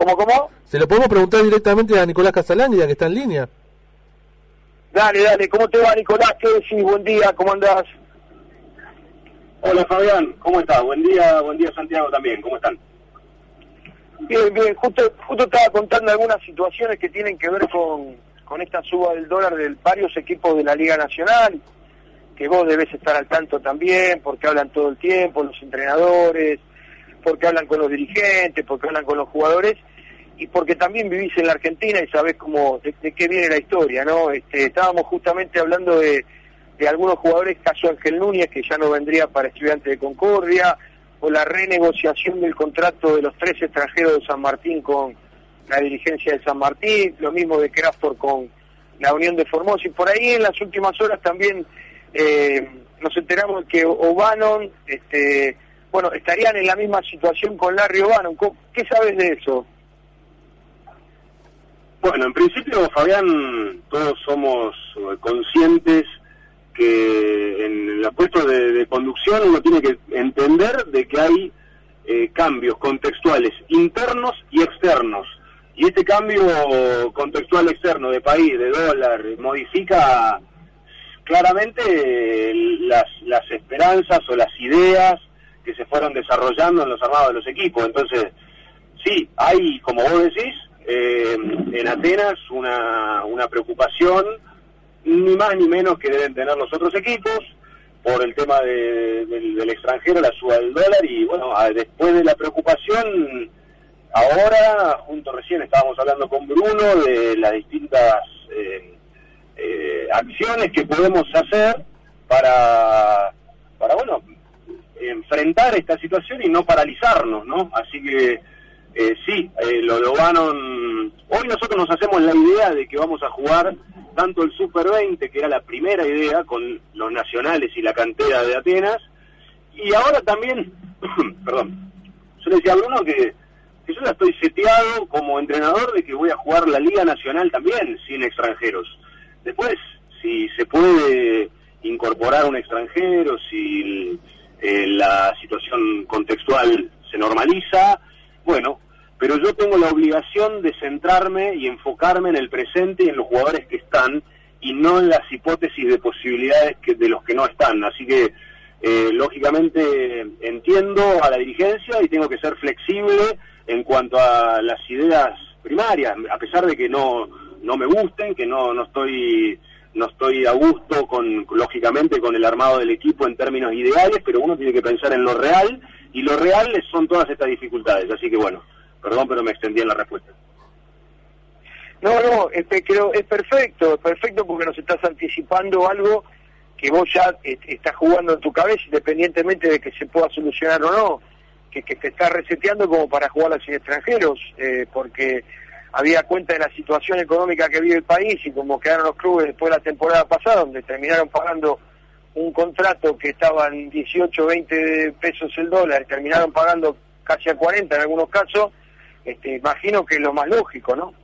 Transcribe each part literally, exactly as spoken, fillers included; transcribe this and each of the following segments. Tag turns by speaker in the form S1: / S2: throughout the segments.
S1: ¿Cómo, cómo?
S2: Se lo podemos preguntar directamente a Nicolás Casalangi, ya que está en línea.
S1: Dale, dale, ¿cómo te va, Nicolás? ¿Qué decís? Buen día, ¿cómo andás?
S3: Hola, Fabián, ¿cómo estás? Buen día, buen día, Santiago, también, ¿cómo están?
S1: Bien, bien, justo justo estaba contando algunas situaciones que tienen que ver con, con esta suba del dólar de varios equipos de la Liga Nacional, que vos debés estar al tanto también, porque hablan todo el tiempo los entrenadores, porque hablan con los dirigentes, porque hablan con los jugadores, y porque también vivís en la Argentina y sabés cómo, de, de qué viene la historia, ¿no? Este, estábamos justamente hablando de, de algunos jugadores, caso Ángel Núñez, que ya no vendría para Estudiantes de Concordia, o la renegociación del contrato de los tres extranjeros de San Martín con la dirigencia de San Martín, lo mismo de Crawford con la Unión de Formosa, y por ahí en las últimas horas también eh, nos enteramos de que O'Bannon, este, bueno, estarían en la misma situación con Larry O'Bannon. ¿Qué sabes de eso?
S3: Bueno, en principio, Fabián, todos somos conscientes que en los puestos de, de conducción uno tiene que entender de que hay eh, cambios contextuales internos y externos. Y este cambio contextual externo de país, de dólar, modifica claramente eh, las, las esperanzas o las ideas que se fueron desarrollando en los armados de los equipos. Entonces, sí, hay, como vos decís, eh, en Atenas una, una preocupación, ni más ni menos que deben tener los otros equipos, por el tema de, de, del extranjero, la suba del dólar, y bueno, a, después de la preocupación, ahora, junto recién estábamos hablando con Bruno de las distintas eh, eh, acciones que podemos hacer para, para, bueno, enfrentar esta situación y no paralizarnos, ¿no? Así que, eh, sí, eh, lo de O'Bannon, hoy nosotros nos hacemos la idea de que vamos a jugar tanto el Super veinte, que era la primera idea, con los nacionales y la cantera de Atenas, y ahora también, perdón, yo le decía a Bruno que, que yo ya estoy seteado como entrenador de que voy a jugar la Liga Nacional también, sin extranjeros. Después, si se puede incorporar un extranjero, si eh, la situación contextual se normaliza, bueno, pero yo tengo la obligación de centrarme y enfocarme en el presente y en los jugadores que están, y no en las hipótesis de posibilidades que, de los que no están. Así que, eh, lógicamente, entiendo a la dirigencia y tengo que ser flexible en cuanto a las ideas primarias, a pesar de que no no me gusten, que no no estoy no estoy a gusto, con lógicamente, con el armado del equipo en términos ideales, pero uno tiene que pensar en lo real, y lo real son todas estas dificultades. Así que, bueno, perdón, pero me extendí en la respuesta.
S1: No, no, este, creo es perfecto, es perfecto porque nos estás anticipando algo que vos ya eh, estás jugando en tu cabeza, independientemente de que se pueda solucionar o no, que, que te estás reseteando como para jugar sin extranjeros, eh, porque había cuenta de la situación económica que vive el país y como quedaron los clubes después de la temporada pasada, donde terminaron pagando un contrato que estaba en dieciocho, veinte pesos el dólar, terminaron pagando casi a cuarenta en algunos casos. Este, imagino que es lo más lógico, ¿no?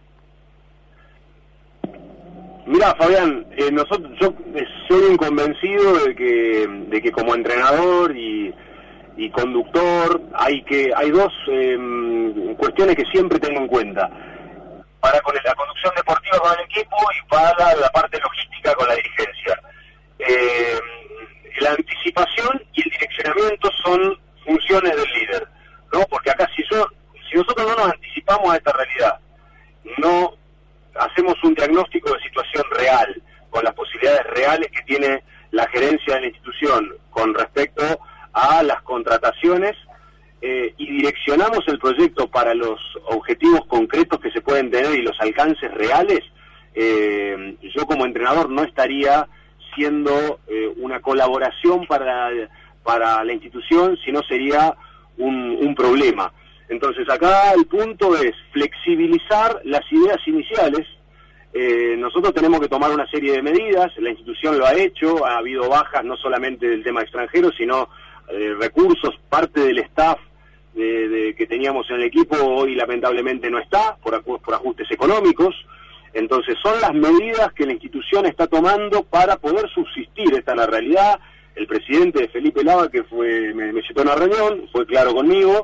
S3: Mirá, Fabián, eh, nosotros, yo soy un convencido de que, de que como entrenador y, y conductor hay que hay dos eh, cuestiones que siempre tengo en cuenta. Para con la conducción deportiva con el equipo y para la parte logística con la dirigencia. Eh, la anticipación y el direccionamiento son funciones del líder, ¿no? Porque acá si yo Si nosotros no nos anticipamos a esta realidad, no hacemos un diagnóstico de situación real, con las posibilidades reales que tiene la gerencia de la institución con respecto a las contrataciones, eh, y direccionamos el proyecto para los objetivos concretos que se pueden tener y los alcances reales, eh, yo como entrenador no estaría siendo eh, una colaboración para, para la institución, sino sería un, un problema. Entonces acá el punto es flexibilizar las ideas iniciales. Eh, nosotros tenemos que tomar una serie de medidas, la institución lo ha hecho, ha habido bajas no solamente del tema extranjero, sino eh, recursos, parte del staff de, de, que teníamos en el equipo hoy lamentablemente no está, por, por ajustes económicos. Entonces son las medidas que la institución está tomando para poder subsistir, esta es la realidad. El presidente Felipe Lava, que fue me, me citó en una reunión, fue claro conmigo,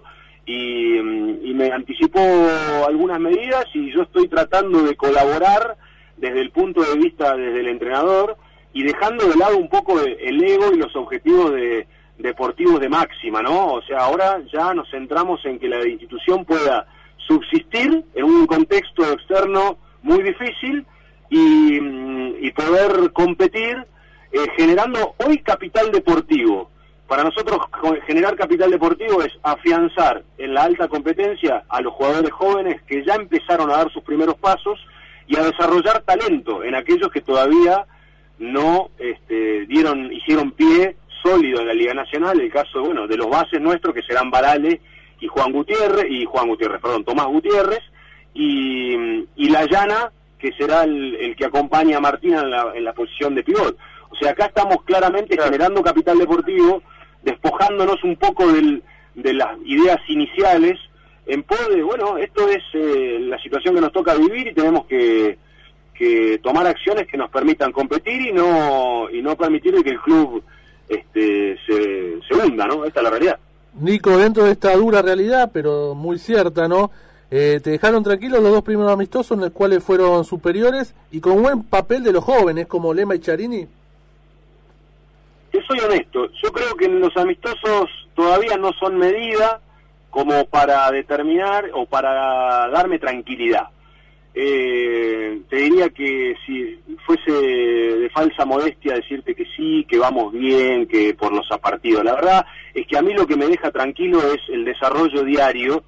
S3: y, y me anticipó algunas medidas y yo estoy tratando de colaborar desde el punto de vista desde el entrenador y dejando de lado un poco el ego y los objetivos de, deportivos de máxima, ¿no? O sea, ahora ya nos centramos en que la institución pueda subsistir en un contexto externo muy difícil y, y poder competir eh, generando hoy capital deportivo. Para nosotros generar capital deportivo es afianzar en la alta competencia a los jugadores jóvenes que ya empezaron a dar sus primeros pasos y a desarrollar talento en aquellos que todavía no este, dieron, hicieron pie sólido en la Liga Nacional. El caso, bueno, de los bases nuestros que serán Barale y Juan Gutiérrez, y Juan Gutiérrez, perdón, Tomás Gutiérrez, y, y La Llana, que será el, el que acompaña a Martina en la, en la posición de pivot. O sea, acá estamos claramente claro. generando capital deportivo, despojándonos un poco del, de las ideas iniciales, en pos de, bueno, esto es eh, la situación que nos toca vivir y tenemos que, que tomar acciones que nos permitan competir y no y no permitir que el club este, se, se hunda, ¿no? Esta es la realidad.
S2: Nico, dentro de esta dura realidad, pero muy cierta, ¿no? Eh, te dejaron tranquilos los dos primeros amistosos en los cuales fueron superiores y con buen papel de los jóvenes como Lema y Charini.
S3: Yo soy honesto, yo creo que los amistosos todavía no son medida como para determinar o para darme tranquilidad. Eh, te diría que si fuese de falsa modestia decirte que sí, que vamos bien, que por los partidos. La verdad es que a mí lo que me deja tranquilo es el desarrollo diario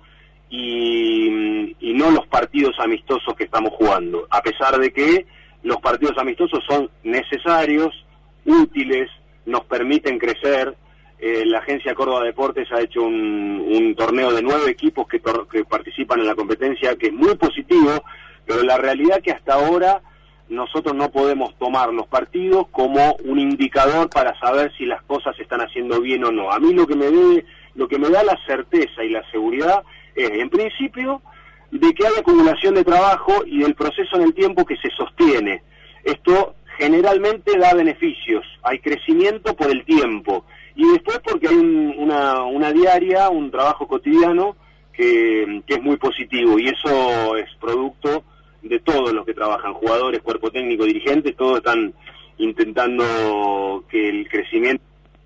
S3: y, y no los partidos amistosos que estamos jugando. A pesar de que los partidos amistosos son necesarios, útiles, nos permiten crecer. Eh, la Agencia Córdoba Deportes ha hecho un, un torneo de nueve equipos que, que participan en la competencia, que es muy positivo, pero la realidad es que hasta ahora nosotros no podemos tomar los partidos como un indicador para saber si las cosas se están haciendo bien o no. A mí lo que me dé, lo que me da la certeza y la seguridad es, en principio, de que hay acumulación de trabajo y del proceso en el tiempo que se sostiene. Esto generalmente da beneficios, hay crecimiento por el tiempo y después porque hay un, una, una diaria, un trabajo cotidiano que, que es muy positivo y eso es producto de todos los que trabajan, jugadores, cuerpo técnico, dirigentes, todos están intentando que el crecimiento...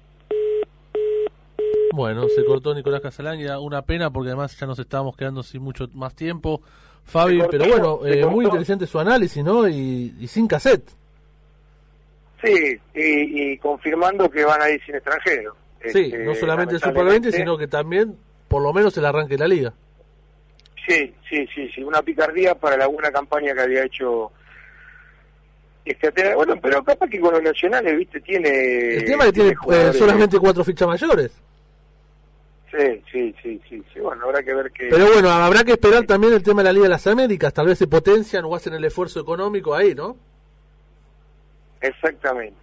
S2: Bueno, se cortó Nicolás Casalanguida, una pena porque además ya nos estábamos quedando sin mucho más tiempo, Fabi, cortó, pero bueno, eh, muy interesante su análisis, ¿no? Y, y sin cassette.
S1: Sí, y, y confirmando que van a ir sin extranjeros.
S2: Sí, este, no solamente el Super veinte, sino que también, por lo menos, el arranque de la Liga.
S1: Sí, sí, sí, sí, una picardía para la buena campaña que había hecho este, bueno, pero capaz que con los nacionales, viste, tiene...
S2: El tema es que tiene, tiene eh, solamente cuatro fichas mayores.
S1: Sí, sí, sí, sí, sí, bueno, habrá que ver que...
S2: Pero bueno, habrá que esperar sí. también el tema de la Liga de las Américas, tal vez se potencian o hacen el esfuerzo económico ahí, ¿no?
S1: Exactamente,